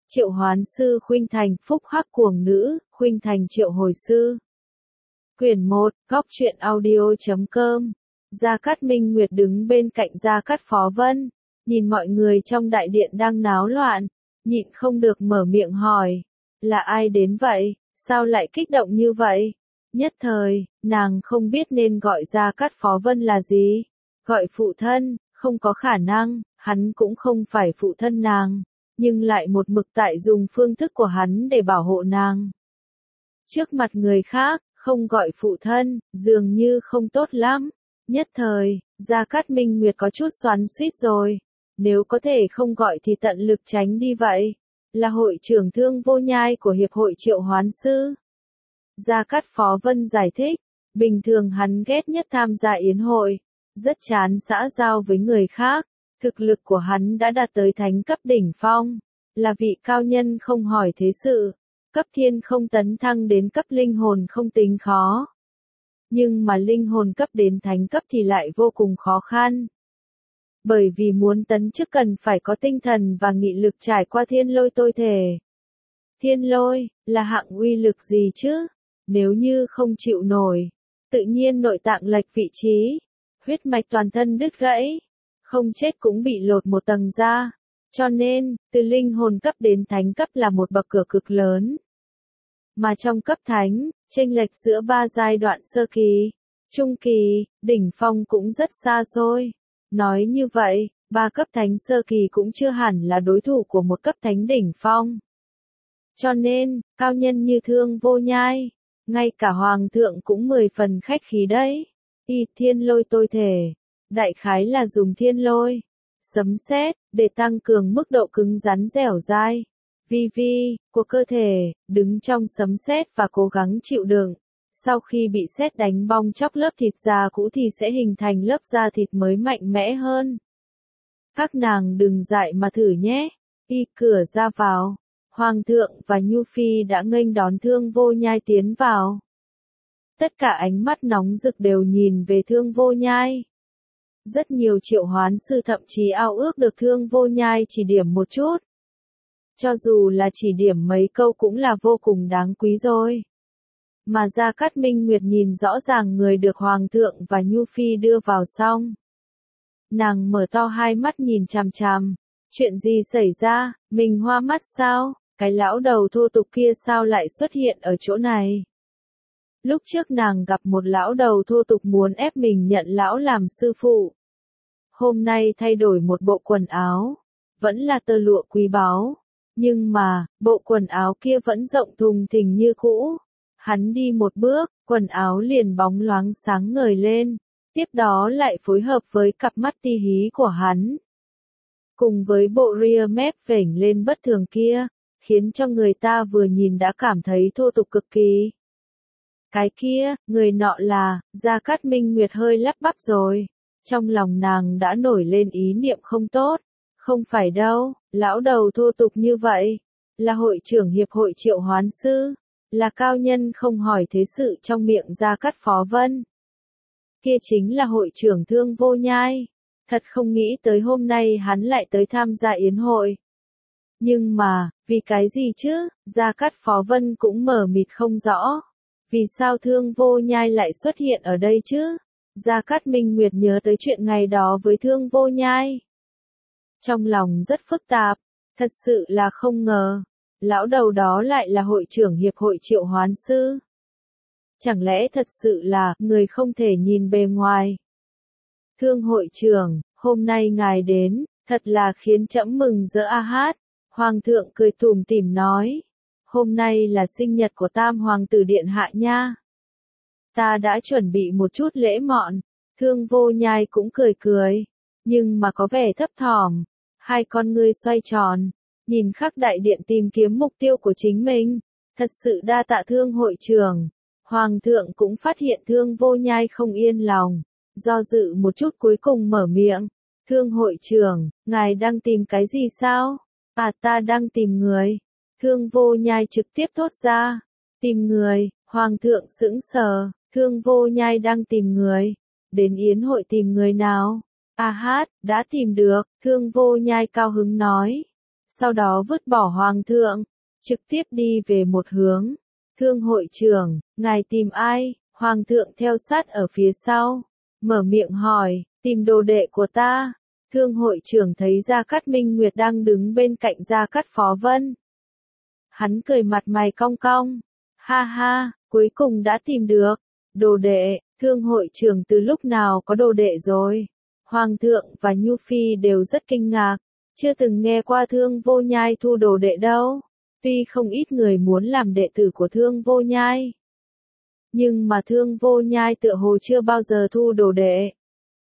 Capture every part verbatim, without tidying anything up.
Triệu Hoán Sư Khuynh Thành, Phúc Hắc Cuồng Nữ, Khuynh Thành Triệu Hồi Sư. Quyển một, góc truyện audio chấm com. Gia Cát Minh Nguyệt đứng bên cạnh Gia Cát Phó Vân, nhìn mọi người trong đại điện đang náo loạn, nhịn không được mở miệng hỏi, là ai đến vậy, sao lại kích động như vậy? Nhất thời, nàng không biết nên gọi Gia Cát Phó Vân là gì, gọi phụ thân, không có khả năng, hắn cũng không phải phụ thân nàng, nhưng lại một mực tại dùng phương thức của hắn để bảo hộ nàng. Trước mặt người khác, không gọi phụ thân, dường như không tốt lắm. Nhất thời, Gia Cát Minh Nguyệt có chút xoắn xuýt rồi. Nếu có thể không gọi thì tận lực tránh đi vậy. Là hội trưởng Thương Vô Nhai của Hiệp hội Triệu Hoán Sư. Gia Cát Phó Vân giải thích, bình thường hắn ghét nhất tham gia yến hội, rất chán xã giao với người khác. Thực lực của hắn đã đạt tới thánh cấp đỉnh phong, là vị cao nhân không hỏi thế sự. Cấp thiên không tấn thăng đến cấp linh hồn không tính khó. Nhưng mà linh hồn cấp đến thánh cấp thì lại vô cùng khó khăn. Bởi vì muốn tấn chức cần phải có tinh thần và nghị lực trải qua thiên lôi tôi thể. Thiên lôi, là hạng uy lực gì chứ? Nếu như không chịu nổi, tự nhiên nội tạng lệch vị trí, huyết mạch toàn thân đứt gãy, không chết cũng bị lột một tầng ra. Cho nên, từ linh hồn cấp đến thánh cấp là một bậc cửa cực lớn. Mà trong cấp thánh, chênh lệch giữa ba giai đoạn sơ kỳ, trung kỳ, đỉnh phong cũng rất xa xôi. Nói như vậy, ba cấp thánh sơ kỳ cũng chưa hẳn là đối thủ của một cấp thánh đỉnh phong. Cho nên, cao nhân như Thương Vô Nhai, ngay cả hoàng thượng cũng mười phần khách khí đấy. Y thiên lôi tôi thể, đại khái là dùng thiên lôi, sấm sét để tăng cường mức độ cứng rắn dẻo dai, vi vi của cơ thể, đứng trong sấm sét và cố gắng chịu đựng. Sau khi bị sét đánh bong chóc lớp thịt da cũ thì sẽ hình thành lớp da thịt mới mạnh mẽ hơn. Các nàng đừng dại mà thử nhé. Y cửa ra vào, Hoàng thượng và Nhu Phi đã nghênh đón Thương Vô Nhai tiến vào. Tất cả ánh mắt nóng rực đều nhìn về Thương Vô Nhai. Rất nhiều triệu hoán sư thậm chí ao ước được Thương Vô Nhai chỉ điểm một chút. Cho dù là chỉ điểm mấy câu cũng là vô cùng đáng quý rồi. Mà Gia Cát Minh Nguyệt nhìn rõ ràng người được Hoàng thượng và Nhu Phi đưa vào xong. Nàng mở to hai mắt nhìn chằm chằm. Chuyện gì xảy ra, mình hoa mắt sao, cái lão đầu thô tục kia sao lại xuất hiện ở chỗ này. Lúc trước nàng gặp một lão đầu thô tục muốn ép mình nhận lão làm sư phụ. Hôm nay thay đổi một bộ quần áo, vẫn là tơ lụa quý báu, nhưng mà, bộ quần áo kia vẫn rộng thùng thình như cũ. Hắn đi một bước, quần áo liền bóng loáng sáng ngời lên, tiếp đó lại phối hợp với cặp mắt ti hí của hắn. Cùng với bộ ria mép vểnh lên bất thường kia, khiến cho người ta vừa nhìn đã cảm thấy thô tục cực kỳ. Cái kia, người nọ là, Gia Cát Minh Nguyệt hơi lắp bắp rồi. Trong lòng nàng đã nổi lên ý niệm không tốt. Không phải đâu, lão đầu thô tục như vậy. Là hội trưởng Hiệp hội Triệu Hoán Sư. Là cao nhân không hỏi thế sự trong miệng Gia Cát Phó Vân. Kia chính là hội trưởng Thương Vô Nhai. Thật không nghĩ tới hôm nay hắn lại tới tham gia yến hội. Nhưng mà, vì cái gì chứ, Gia Cát Phó Vân cũng mờ mịt không rõ. Vì sao Thương Vô Nhai lại xuất hiện ở đây chứ? Gia Cát Minh Nguyệt nhớ tới chuyện ngày đó với Thương Vô Nhai. Trong lòng rất phức tạp, thật sự là không ngờ. Lão đầu đó lại là hội trưởng Hiệp hội Triệu Hoán Sư. Chẳng lẽ thật sự là người không thể nhìn bề ngoài? Thương hội trưởng, hôm nay ngài đến, thật là khiến trẫm mừng rỡ a hát. Hoàng thượng cười tủm tỉm nói. Hôm nay là sinh nhật của Tam Hoàng tử Điện Hạ nha. Ta đã chuẩn bị một chút lễ mọn. Thương Vô Nhai cũng cười cười. Nhưng mà có vẻ thấp thỏm. Hai con ngươi xoay tròn. Nhìn khắp đại điện tìm kiếm mục tiêu của chính mình. Thật sự đa tạ Thương hội trưởng. Hoàng thượng cũng phát hiện Thương Vô Nhai không yên lòng. Do dự một chút cuối cùng mở miệng. Thương hội trưởng, ngài đang tìm cái gì sao? À ta đang tìm người. Thương Vô Nhai trực tiếp thốt ra. Tìm người, Hoàng thượng sững sờ. Thương Vô Nhai đang tìm người. Đến yến hội tìm người nào? À hát, đã tìm được. Thương Vô Nhai cao hứng nói. sau đó vứt bỏ hoàng thượng, trực tiếp đi về một hướng. Thương hội trưởng, ngài tìm ai? Hoàng thượng theo sát ở phía sau, mở miệng hỏi, tìm đồ đệ của ta. Thương hội trưởng thấy Gia Cát Minh Nguyệt đang đứng bên cạnh Gia Cát Phó Vân. Hắn cười mặt mày cong cong, ha ha, cuối cùng đã tìm được. Đồ đệ, thương hội trưởng từ lúc nào có đồ đệ rồi? Hoàng thượng và Nhu Phi đều rất kinh ngạc, chưa từng nghe qua Thương Vô Nhai thu đồ đệ đâu. Tuy không ít người muốn làm đệ tử của Thương Vô Nhai, nhưng mà Thương Vô Nhai tựa hồ chưa bao giờ thu đồ đệ.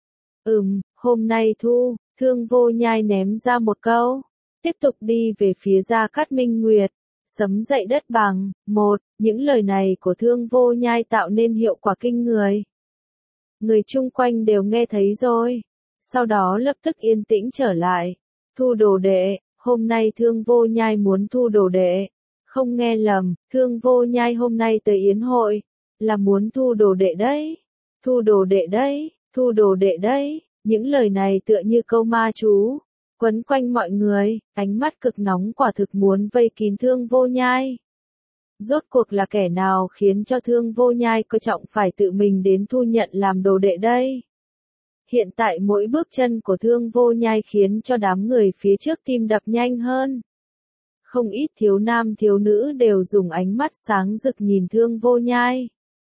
Ừm, hôm nay thu, Thương Vô Nhai ném ra một câu, tiếp tục đi về phía Gia Cát Minh Nguyệt, sấm dậy đất bằng. Một, những lời này của Thương Vô Nhai tạo nên hiệu quả kinh người. Người chung quanh đều nghe thấy rồi, sau đó lập tức yên tĩnh trở lại. Thu đồ đệ, hôm nay Thương Vô Nhai muốn thu đồ đệ. Không nghe lầm, Thương Vô Nhai hôm nay tới yến hội, là muốn thu đồ đệ đấy. Thu đồ đệ đấy, thu đồ đệ đấy. Những lời này tựa như câu ma chú, quấn quanh mọi người, ánh mắt cực nóng quả thực muốn vây kín Thương Vô Nhai. Rốt cuộc là kẻ nào khiến cho Thương Vô Nhai coi trọng phải tự mình đến thu nhận làm đồ đệ đây? Hiện tại mỗi bước chân của Thương Vô Nhai khiến cho đám người phía trước tim đập nhanh hơn. Không ít thiếu nam thiếu nữ đều dùng ánh mắt sáng rực nhìn Thương Vô Nhai.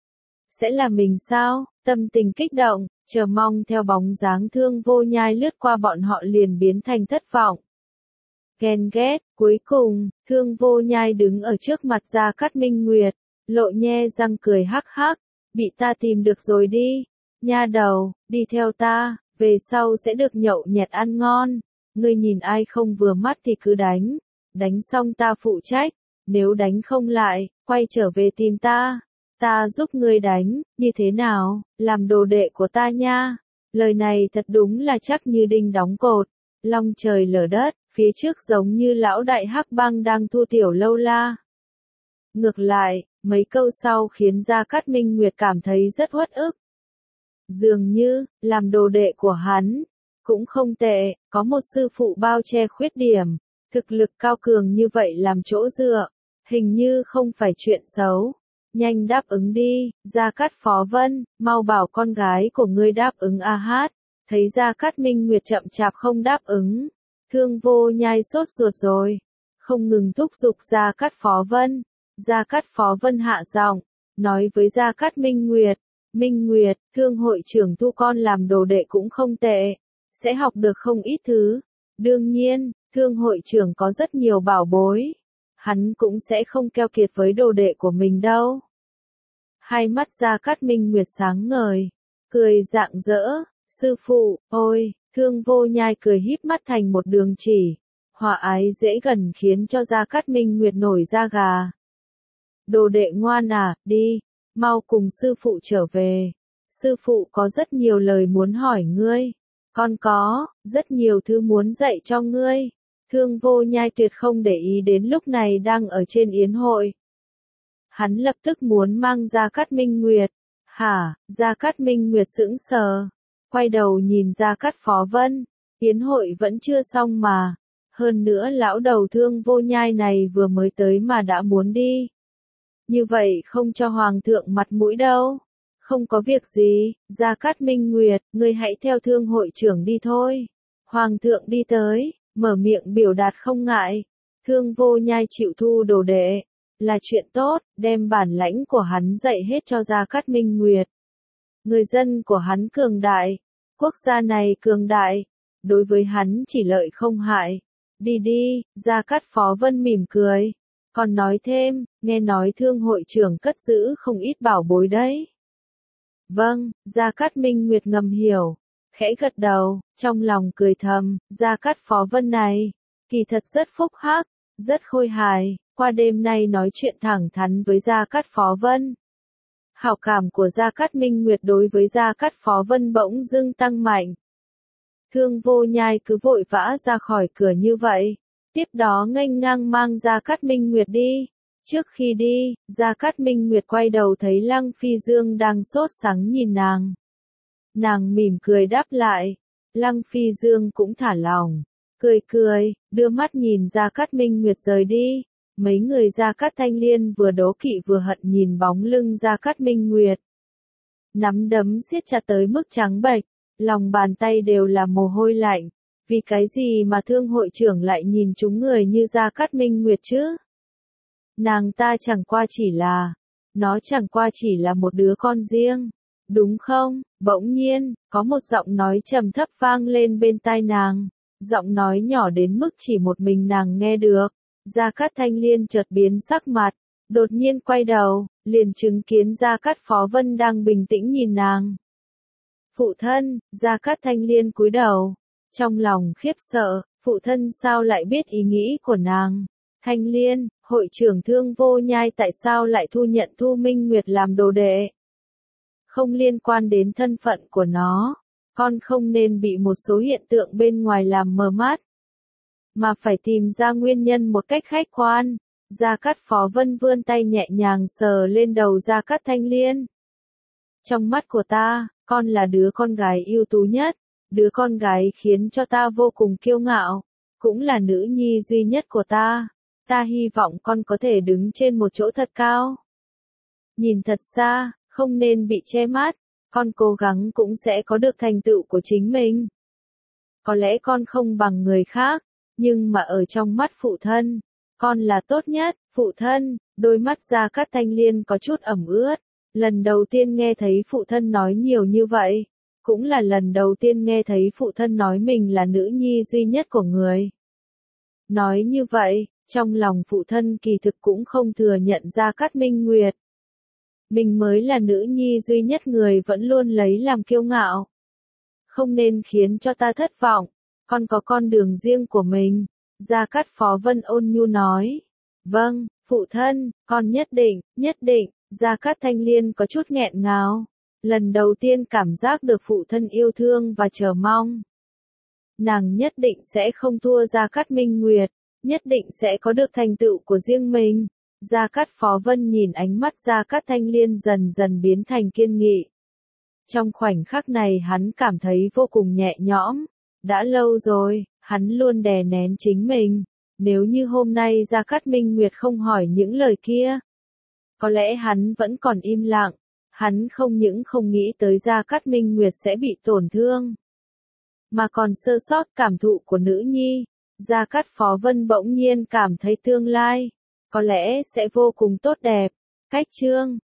Sẽ là mình sao? Tâm tình kích động, chờ mong theo bóng dáng Thương Vô Nhai lướt qua bọn họ liền biến thành thất vọng. Ghen ghét, cuối cùng, Thương Vô Nhai đứng ở trước mặt Gia Cát Minh Nguyệt, lộ nhe răng cười hắc hắc, bị ta tìm được rồi đi. Nha đầu, đi theo ta, về sau sẽ được nhậu nhẹt ăn ngon. Ngươi nhìn ai không vừa mắt thì cứ đánh, đánh xong ta phụ trách, nếu đánh không lại, quay trở về tìm ta. Ta giúp ngươi đánh, như thế nào, làm đồ đệ của ta nha. Lời này thật đúng là chắc như đinh đóng cột, long trời lở đất, phía trước giống như lão đại hắc băng đang thu tiểu lâu la. Ngược lại, mấy câu sau khiến Gia Cát Minh Nguyệt cảm thấy rất uất ức. Dường như, làm đồ đệ của hắn, cũng không tệ, có một sư phụ bao che khuyết điểm, thực lực cao cường như vậy làm chỗ dựa, hình như không phải chuyện xấu. Nhanh đáp ứng đi, Gia Cát Phó Vân, mau bảo con gái của ngươi đáp ứng a hát. Thấy Gia Cát Minh Nguyệt chậm chạp không đáp ứng, Thương Vô Nhai sốt ruột rồi, không ngừng thúc giục Gia Cát Phó Vân. Gia Cát Phó Vân hạ giọng, nói với Gia Cát Minh Nguyệt, Minh Nguyệt, Thương hội trưởng thu con làm đồ đệ cũng không tệ, sẽ học được không ít thứ. Đương nhiên, Thương hội trưởng có rất nhiều bảo bối, hắn cũng sẽ không keo kiệt với đồ đệ của mình đâu. Hai mắt Gia Cát Minh Nguyệt sáng ngời, cười rạng rỡ, sư phụ, ôi, Thương Vô Nhai cười híp mắt thành một đường chỉ, hòa ái dễ gần khiến cho Gia Cát Minh Nguyệt nổi da gà. Đồ đệ ngoan à, đi, mau cùng sư phụ trở về. Sư phụ có rất nhiều lời muốn hỏi ngươi, con có, rất nhiều thứ muốn dạy cho ngươi. Thương Vô Nhai tuyệt không để ý đến lúc này đang ở trên yến hội. Hắn lập tức muốn mang Gia Cát Minh Nguyệt. Hả, Gia Cát Minh Nguyệt sững sờ, quay đầu nhìn Gia Cát Phó Vân, yến hội vẫn chưa xong mà. Hơn nữa lão đầu Thương Vô Nhai này vừa mới tới mà đã muốn đi. Như vậy không cho hoàng thượng mặt mũi đâu. Không có việc gì, Gia Cát Minh Nguyệt, ngươi hãy theo Thương hội trưởng đi thôi. Hoàng thượng đi tới, mở miệng biểu đạt không ngại. Thương Vô Nhai chịu thu đồ đệ, là chuyện tốt, đem bản lãnh của hắn dạy hết cho Gia Cát Minh Nguyệt. Người dân của hắn cường đại, quốc gia này cường đại, đối với hắn chỉ lợi không hại. Đi đi, Gia Cát Phó Vân mỉm cười, còn nói thêm, nghe nói Thương hội trưởng cất giữ không ít bảo bối đấy. Vâng, Gia Cát Minh Nguyệt ngầm hiểu, khẽ gật đầu, trong lòng cười thầm, Gia Cát Phó Vân này, kỳ thật rất phúc hắc, rất khôi hài, qua đêm nay nói chuyện thẳng thắn với Gia Cát Phó Vân. Hảo cảm của Gia Cát Minh Nguyệt đối với Gia Cát Phó Vân bỗng dưng tăng mạnh. Thương Vô Nhai cứ vội vã ra khỏi cửa như vậy, tiếp đó nghênh ngang mang Gia Cát Minh Nguyệt đi. Trước khi đi, Gia Cát Minh Nguyệt quay đầu thấy Lăng Phi Dương đang sốt sắng nhìn nàng. Nàng mỉm cười đáp lại, Lăng Phi Dương cũng thả lòng, cười cười, đưa mắt nhìn Gia Cát Minh Nguyệt rời đi. Mấy người Gia Cát Thanh Liên vừa đố kỵ vừa hận nhìn bóng lưng Gia Cát Minh Nguyệt. Nắm đấm siết chặt tới mức trắng bệch, lòng bàn tay đều là mồ hôi lạnh. Vì cái gì mà thương hội trưởng lại nhìn chúng người như Gia Cát Minh Nguyệt chứ? Nàng ta chẳng qua chỉ là, nó chẳng qua chỉ là một đứa con riêng, đúng không? Bỗng nhiên, có một giọng nói trầm thấp vang lên bên tai nàng, giọng nói nhỏ đến mức chỉ một mình nàng nghe được. Gia Cát Thanh Liên chợt biến sắc mặt, đột nhiên quay đầu, liền chứng kiến Gia Cát Phó Vân đang bình tĩnh nhìn nàng. Phụ thân, Gia Cát Thanh Liên cúi đầu, trong lòng khiếp sợ, phụ thân sao lại biết ý nghĩ của nàng? Thanh Liên, hội trưởng Thương Vô Nhai tại sao lại thu nhận Thu Minh Nguyệt làm đồ đệ? Không liên quan đến thân phận của nó, con không nên bị một số hiện tượng bên ngoài làm mờ mắt, mà phải tìm ra nguyên nhân một cách khách quan. Gia Cát Phó Vân vươn tay nhẹ nhàng sờ lên đầu Gia Cát Thanh Liên. Trong mắt của ta, con là đứa con gái ưu tú nhất, đứa con gái khiến cho ta vô cùng kiêu ngạo, cũng là nữ nhi duy nhất của ta. Ta hy vọng con có thể đứng trên một chỗ thật cao, nhìn thật xa, không nên bị che mắt, con cố gắng cũng sẽ có được thành tựu của chính mình. Có lẽ con không bằng người khác, nhưng mà ở trong mắt phụ thân, con là tốt nhất. Phụ thân, đôi mắt Gia Cát Thanh Liên có chút ẩm ướt, lần đầu tiên nghe thấy phụ thân nói nhiều như vậy, cũng là lần đầu tiên nghe thấy phụ thân nói mình là nữ nhi duy nhất của người. Nói như vậy, trong lòng phụ thân kỳ thực cũng không thừa nhận Gia Cát Minh Nguyệt. Mình mới là nữ nhi duy nhất người vẫn luôn lấy làm kiêu ngạo. Không nên khiến cho ta thất vọng, con có con đường riêng của mình. Gia Cát Phó Vân ôn nhu nói. Vâng, phụ thân, con nhất định, nhất định. Gia Cát Thanh Liên có chút nghẹn ngào. Lần đầu tiên cảm giác được phụ thân yêu thương và chờ mong. Nàng nhất định sẽ không thua Gia Cát Minh Nguyệt, nhất định sẽ có được thành tựu của riêng mình. Gia Cát Phó Vân nhìn ánh mắt Gia Cát Thanh Liên dần dần biến thành kiên nghị. Trong khoảnh khắc này hắn cảm thấy vô cùng nhẹ nhõm. Đã lâu rồi, hắn luôn đè nén chính mình. Nếu như hôm nay Gia Cát Minh Nguyệt không hỏi những lời kia, có lẽ hắn vẫn còn im lặng. Hắn không những không nghĩ tới Gia Cát Minh Nguyệt sẽ bị tổn thương, mà còn sơ sót cảm thụ của nữ nhi. Gia Cát Phó Vân bỗng nhiên cảm thấy tương lai có lẽ sẽ vô cùng tốt đẹp. Cách chương